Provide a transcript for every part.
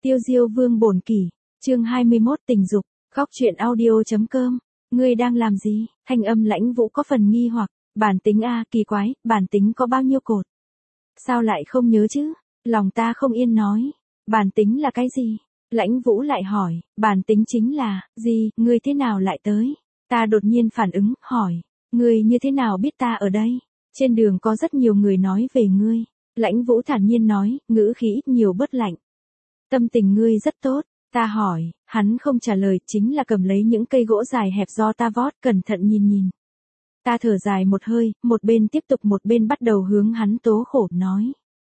Tiêu Diêu Vương bổn kỷ, chương 21 tình dục, góc truyện audio.com. Ngươi đang làm gì? Thanh âm Lãnh Vũ có phần nghi hoặc, bản tính a, kỳ quái, bản tính có bao nhiêu cột? Sao lại không nhớ chứ? Lòng ta không yên nói, bản tính là cái gì? Lãnh Vũ lại hỏi, bản tính chính là, gì, ngươi thế nào lại tới? Ta đột nhiên phản ứng, hỏi, ngươi như thế nào biết ta ở đây? Trên đường có rất nhiều người nói về ngươi. Lãnh Vũ thản nhiên nói, ngữ khí ít nhiều bớt lạnh. Tâm tình ngươi rất tốt, ta hỏi, hắn không trả lời, chính là cầm lấy những cây gỗ dài hẹp do ta vót, cẩn thận nhìn. Ta thở dài một hơi, một bên tiếp tục một bên bắt đầu hướng hắn tố khổ, nói.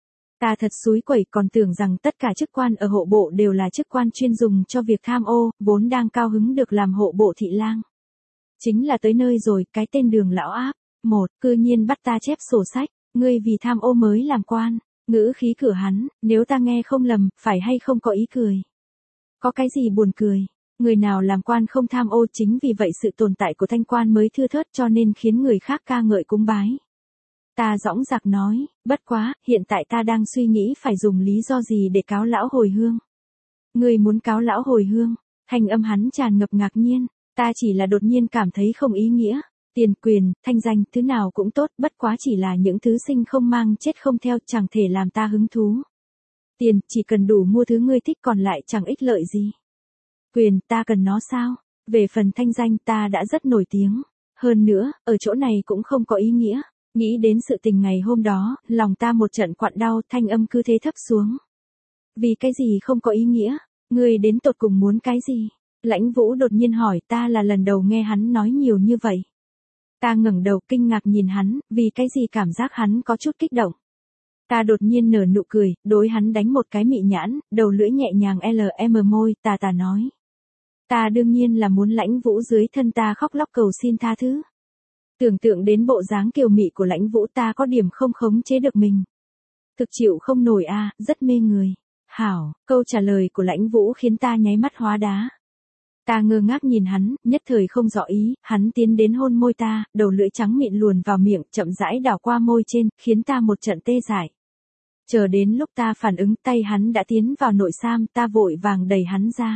Ta thật xúi quẩy, còn tưởng rằng tất cả chức quan ở hộ bộ đều là chức quan chuyên dùng cho việc tham ô, vốn đang cao hứng được làm hộ bộ thị lang. Chính là tới nơi rồi, cái tên Đường lão áp, cư nhiên bắt ta chép sổ sách, ngươi vì tham ô mới làm quan. Ngữ khí cửa hắn, nếu ta nghe không lầm, phải hay không có ý cười. Có cái gì buồn cười? Người nào làm quan không tham ô, chính vì vậy sự tồn tại của thanh quan mới thưa thớt, cho nên khiến người khác ca ngợi cúng bái. Ta dõng dạc nói, bất quá, hiện tại ta đang suy nghĩ phải dùng lý do gì để cáo lão hồi hương. Người muốn cáo lão hồi hương? Thanh âm hắn tràn ngập ngạc nhiên, ta chỉ là đột nhiên cảm thấy không ý nghĩa. Tiền, quyền, thanh danh, thứ nào cũng tốt, bất quá chỉ là những thứ sinh không mang chết không theo, chẳng thể làm ta hứng thú. Tiền, chỉ cần đủ mua thứ ngươi thích, còn lại chẳng ích lợi gì. Quyền, ta cần nó sao? Về phần thanh danh, ta đã rất nổi tiếng. Hơn nữa, ở chỗ này cũng không có ý nghĩa. Nghĩ đến sự tình ngày hôm đó, lòng ta một trận quặn đau, thanh âm cứ thế thấp xuống. Vì cái gì không có ý nghĩa? Ngươi đến tột cùng muốn cái gì? Lãnh Vũ đột nhiên hỏi, ta là lần đầu nghe hắn nói nhiều như vậy. Ta ngẩng đầu kinh ngạc nhìn hắn, vì cái gì cảm giác hắn có chút kích động. Ta đột nhiên nở nụ cười, đối hắn đánh một cái mị nhãn, đầu lưỡi nhẹ nhàng LM môi, ta nói. Ta đương nhiên là muốn Lãnh Vũ dưới thân ta khóc lóc cầu xin tha thứ. Tưởng tượng đến bộ dáng kiều mị của Lãnh Vũ, ta có điểm không khống chế được mình. Thực chịu không nổi a, rất mê người. Hảo, câu trả lời của Lãnh Vũ khiến ta nháy mắt hóa đá. Ta ngơ ngác nhìn hắn, nhất thời không rõ ý, hắn tiến đến hôn môi ta, đầu lưỡi trắng mịn luồn vào miệng, chậm rãi đảo qua môi trên, khiến ta một trận tê dại. Chờ đến lúc ta phản ứng, tay hắn đã tiến vào nội sam, ta vội vàng đẩy hắn ra.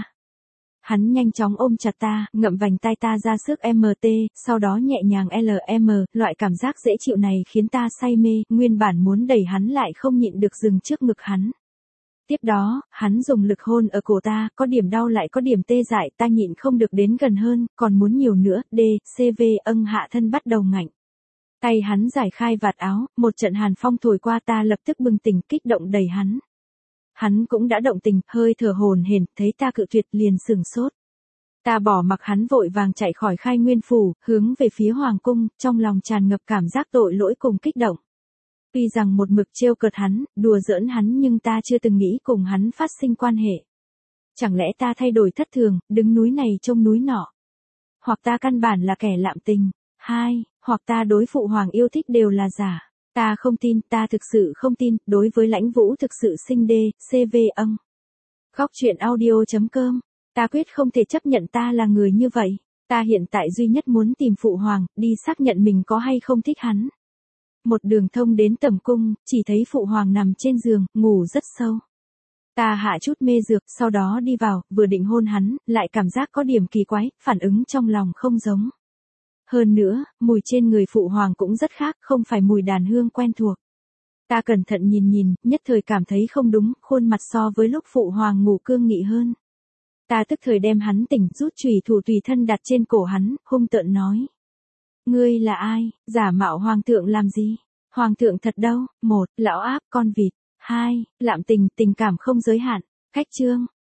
Hắn nhanh chóng ôm chặt ta, ngậm vành tai ta ra sức MT, sau đó nhẹ nhàng LM, loại cảm giác dễ chịu này khiến ta say mê, nguyên bản muốn đẩy hắn lại không nhịn được dừng trước ngực hắn. Tiếp đó, hắn dùng lực hôn ở cổ ta, có điểm đau lại có điểm tê dại, ta nhịn không được đến gần hơn, còn muốn nhiều nữa, CV hạ thân bắt đầu ngạnh. Tay hắn giải khai vạt áo, một trận hàn phong thổi qua, ta lập tức bừng tỉnh, kích động đẩy hắn. Hắn cũng đã động tình, hơi thở hổn hển, thấy ta cự tuyệt liền sửng sốt. Ta bỏ mặc hắn vội vàng chạy khỏi Khai Nguyên phủ, hướng về phía hoàng cung, trong lòng tràn ngập cảm giác tội lỗi cùng kích động. Tuy rằng một mực trêu cợt hắn, đùa giỡn hắn, nhưng ta chưa từng nghĩ cùng hắn phát sinh quan hệ. Chẳng lẽ ta thay đổi thất thường, đứng núi này trông núi nọ? Hoặc ta căn bản là kẻ lạm tình? Hoặc ta đối phụ hoàng yêu thích đều là giả? Ta không tin, ta thực sự không tin, đối với Lãnh Vũ thực sự sinh CV âng. Góc truyện audio.com, ta quyết không thể chấp nhận ta là người như vậy. Ta hiện tại duy nhất muốn tìm phụ hoàng, đi xác nhận mình có hay không thích hắn. Một đường thông đến tẩm cung, chỉ thấy phụ hoàng nằm trên giường, ngủ rất sâu. Ta hạ chút mê dược, sau đó đi vào, vừa định hôn hắn, lại cảm giác có điểm kỳ quái, phản ứng trong lòng không giống. Hơn nữa, mùi trên người phụ hoàng cũng rất khác, không phải mùi đàn hương quen thuộc. Ta cẩn thận nhìn, nhất thời cảm thấy không đúng, khuôn mặt so với lúc phụ hoàng ngủ cương nghị hơn. Ta tức thời đem hắn tỉnh, rút chùy thủ tùy thân đặt trên cổ hắn, hung tợn nói. Ngươi là ai, giả mạo hoàng thượng làm gì? Hoàng thượng thật đâu? 1. Lão áp, con vịt. 2. Lạm tình, tình cảm không giới hạn. Khách chương.